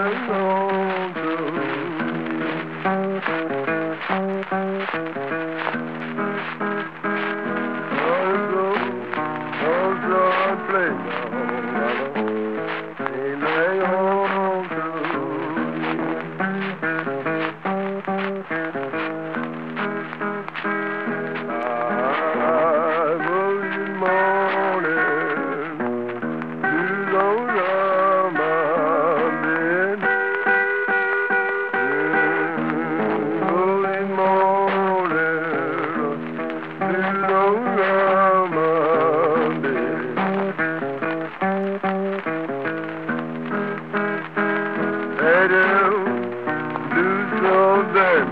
on to play now, ain't hang on to early morning, you don't love my bed. Early morning, you don't love my bed. Hey, do so damn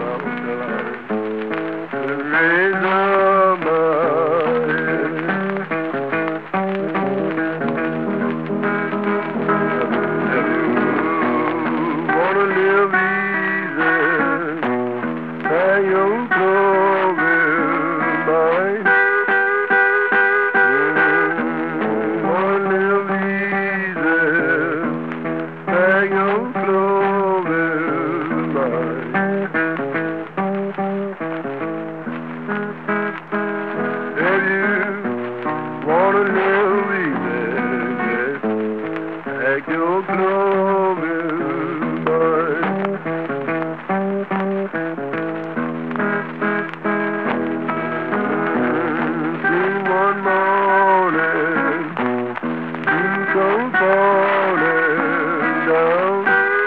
raise up my wanna live easy, hang your clothing mine. Wanna live easy, hang your clothing mine. If you wanna live easy, hang your clothing mine. See one morning, you come falling down.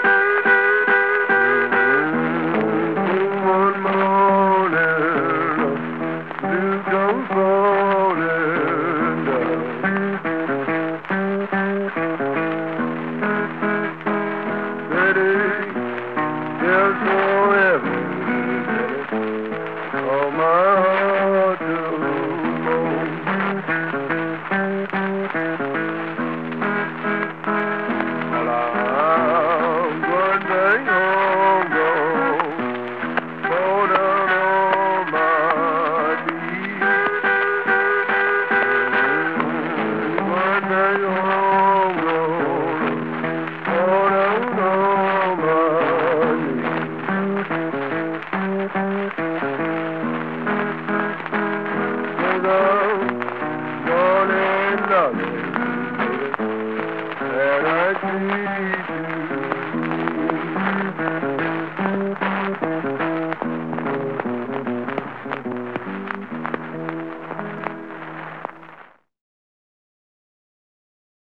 See one morning, you come falling down. Betty,